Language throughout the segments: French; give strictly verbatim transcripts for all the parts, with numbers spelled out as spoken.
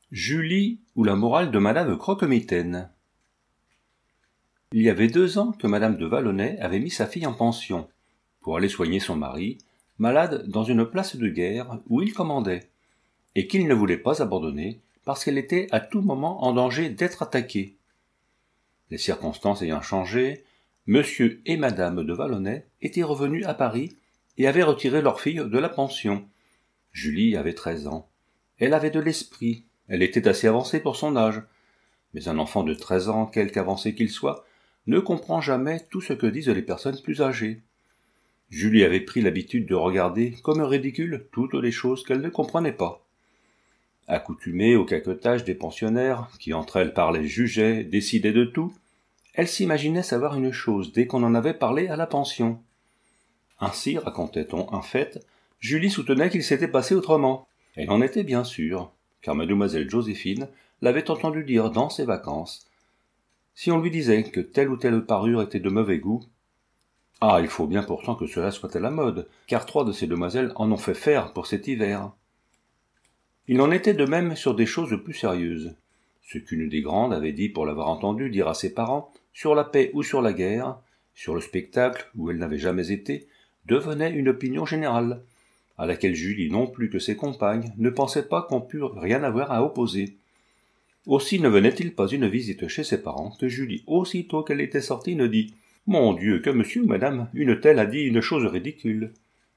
Julie ou la morale de madame Croquemitaine. Il y avait deux ans que madame de Vallonay avait mis sa fille en pension, pour aller soigner son mari, malade dans une place de guerre où il commandait, et qu'il ne voulait pas abandonner parce qu'elle était à tout moment en danger d'être attaquée. Les circonstances ayant changé, monsieur et madame de Vallonay étaient revenus à Paris et avaient retiré leur fille de la pension. Julie avait treize ans. Elle avait de l'esprit. Elle était assez avancée pour son âge, mais un enfant de treize ans, quelque avancé qu'il soit, ne comprend jamais tout ce que disent les personnes plus âgées. Julie avait pris l'habitude de regarder comme ridicule toutes les choses qu'elle ne comprenait pas. Accoutumée au caquetage des pensionnaires, qui entre elles parlaient, jugeaient, décidaient de tout, elle s'imaginait savoir une chose dès qu'on en avait parlé à la pension. Ainsi, racontait-on un fait, Julie soutenait qu'il s'était passé autrement. Elle en était bien sûre, car mademoiselle Joséphine l'avait entendu dire dans ses vacances. Si on lui disait que telle ou telle parure était de mauvais goût, « Ah, il faut bien pourtant que cela soit à la mode, car trois de ces demoiselles en ont fait faire pour cet hiver. » Il en était de même sur des choses plus sérieuses. Ce qu'une des grandes avait dit pour l'avoir entendu dire à ses parents, sur la paix ou sur la guerre, sur le spectacle où elle n'avait jamais été, devenait une opinion générale, à laquelle Julie non plus que ses compagnes ne pensaient pas qu'on pût rien avoir à opposer. Aussi ne venait-il pas une visite chez ses parents que Julie, aussitôt qu'elle était sortie, ne dit « Mon Dieu, que monsieur ou madame, une telle a dit une chose ridicule !»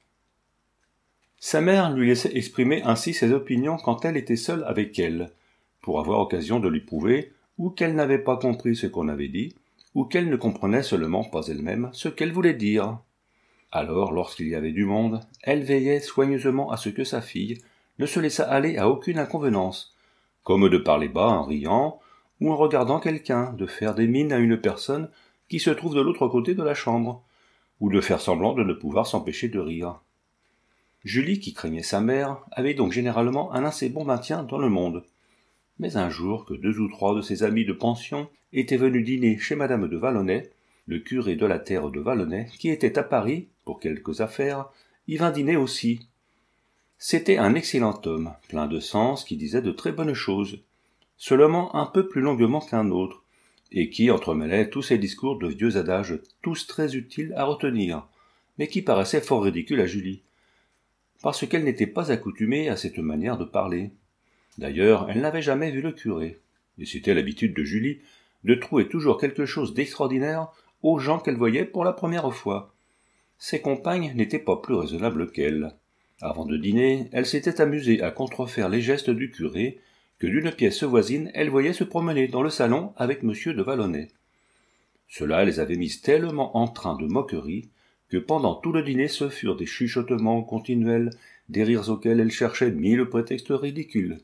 Sa mère lui laissait exprimer ainsi ses opinions quand elle était seule avec elle, pour avoir occasion de lui prouver ou qu'elle n'avait pas compris ce qu'on avait dit, ou qu'elle ne comprenait seulement pas elle-même ce qu'elle voulait dire. Alors, lorsqu'il y avait du monde, elle veillait soigneusement à ce que sa fille ne se laissât aller à aucune inconvenance, comme de parler bas en riant, ou en regardant quelqu'un, de faire des mines à une personne qui se trouve de l'autre côté de la chambre, ou de faire semblant de ne pouvoir s'empêcher de rire. Julie, qui craignait sa mère, avait donc généralement un assez bon maintien dans le monde. Mais un jour que deux ou trois de ses amis de pension étaient venus dîner chez madame de Vallonay, le curé de la terre de Vallonay, qui était à Paris pour quelques affaires, y vint dîner aussi. C'était un excellent homme, plein de sens, qui disait de très bonnes choses, seulement un peu plus longuement qu'un autre, et qui entremêlait tous ses discours de vieux adages, tous très utiles à retenir, mais qui paraissaient fort ridicules à Julie, parce qu'elle n'était pas accoutumée à cette manière de parler. D'ailleurs, elle n'avait jamais vu le curé, et c'était l'habitude de Julie de trouver toujours quelque chose d'extraordinaire aux gens qu'elle voyait pour la première fois. Ses compagnes n'étaient pas plus raisonnables qu'elle. Avant de dîner, elle s'était amusée à contrefaire les gestes du curé, que d'une pièce voisine elle voyait se promener dans le salon avec monsieur de Vallonay. Cela les avait mises tellement en train de moquerie, que pendant tout le dîner ce furent des chuchotements continuels, des rires auxquels elle cherchait mille prétextes ridicules.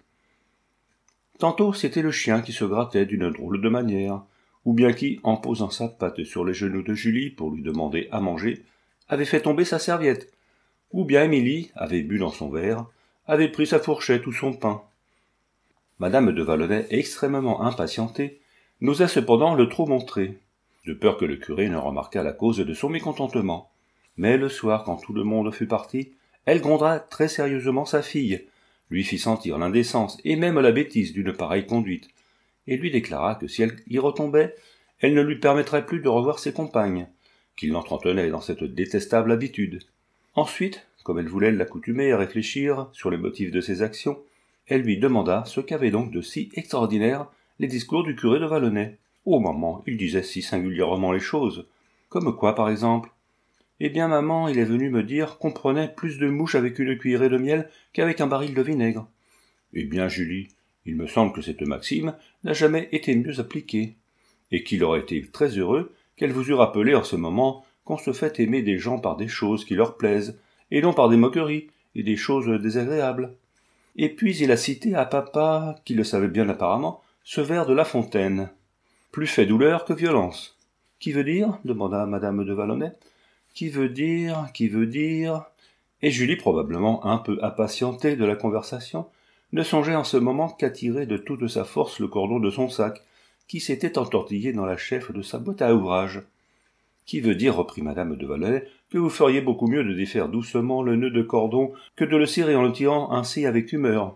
Tantôt c'était le chien qui se grattait d'une drôle de manière, ou bien qui, en posant sa patte sur les genoux de Julie pour lui demander à manger, avait fait tomber sa serviette, ou bien Émilie avait bu dans son verre, avait pris sa fourchette ou son pain. Madame de Vallonay, extrêmement impatientée, n'osait cependant le trop montrer, de peur que le curé ne remarquât la cause de son mécontentement. Mais le soir, quand tout le monde fut parti, elle gronda très sérieusement sa fille, lui fit sentir l'indécence et même la bêtise d'une pareille conduite, et lui déclara que si elle y retombait, elle ne lui permettrait plus de revoir ses compagnes, qu'il l'entretenait dans cette détestable habitude. Ensuite, comme elle voulait l'accoutumer à réfléchir sur les motifs de ses actions, elle lui demanda ce qu'avaient donc de si extraordinaire les discours du curé de Vallonay. « Oh, maman, il disait si singulièrement les choses. Comme quoi, par exemple ? Eh bien, maman, il est venu me dire qu'on prenait plus de mouches avec une cuillerée de miel qu'avec un baril de vinaigre. » Eh bien, Julie, il me semble que cette maxime n'a jamais été mieux appliquée, et qu'il aurait été très heureux qu'elle vous eût rappelé en ce moment qu'on se fait aimer des gens par des choses qui leur plaisent, et non par des moqueries et des choses désagréables. Et puis il a cité à papa, qui le savait bien apparemment, ce vers de La Fontaine. « Plus fait douleur que violence. » Qui veut dire ? Demanda madame de Vallonay. Qui veut dire, qui veut dire... Et Julie, probablement un peu impatientée de la conversation, ne songeait en ce moment qu'à tirer de toute sa force le cordon de son sac, qui s'était entortillé dans la cheffe de sa boîte à ouvrage. Qui veut dire, reprit madame de Vallonay, que vous feriez beaucoup mieux de défaire doucement le nœud de cordon que de le serrer en le tirant ainsi avec humeur.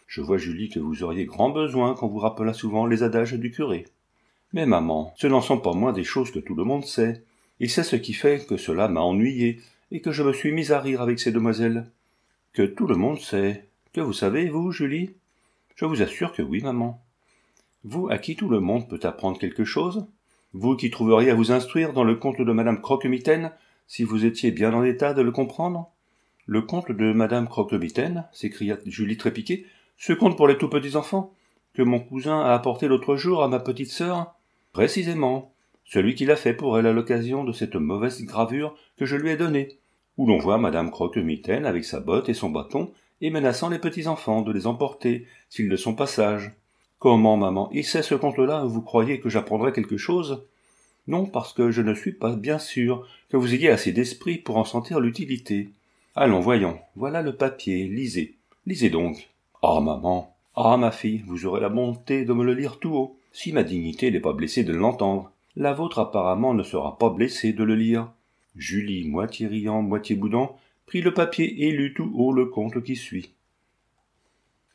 Je vois, Julie, que vous auriez grand besoin qu'on vous rappelât souvent les adages du curé. Mais maman, ce n'en sont pas moins des choses que tout le monde sait. Et c'est ce qui fait que cela m'a ennuyé, et que je me suis mise à rire avec ces demoiselles. Que tout le monde sait. Que vous savez, vous, Julie? Je vous assure que oui, maman. Vous, à qui tout le monde peut apprendre quelque chose? Vous qui trouveriez à vous instruire dans le conte de Madame Croque-Mitaine, si vous étiez bien en état de le comprendre? Le conte de Madame Croque-Mitaine, s'écria Julie trépiquée, ce conte pour les tout petits enfants, que mon cousin a apporté l'autre jour à ma petite sœur? Précisément, celui qui l'a fait pour elle à l'occasion de cette mauvaise gravure que je lui ai donnée, où l'on voit Madame Croque-Mitaine avec sa botte et son bâton, et menaçant les petits enfants de les emporter, s'ils ne sont pas sages. Comment, maman, et c'est ce conte-là où vous croyez que j'apprendrai quelque chose? Non, parce que je ne suis pas bien sûr que vous ayez assez d'esprit pour en sentir l'utilité. Allons, voyons, voilà le papier, lisez. Lisez donc. Ah, maman, ah, ma fille, vous aurez la bonté de me le lire tout haut, si ma dignité n'est pas blessée de l'entendre. La vôtre apparemment ne sera pas blessée de le lire. Julie, moitié riant, moitié boudant, prit le papier et lut tout haut le conte qui suit.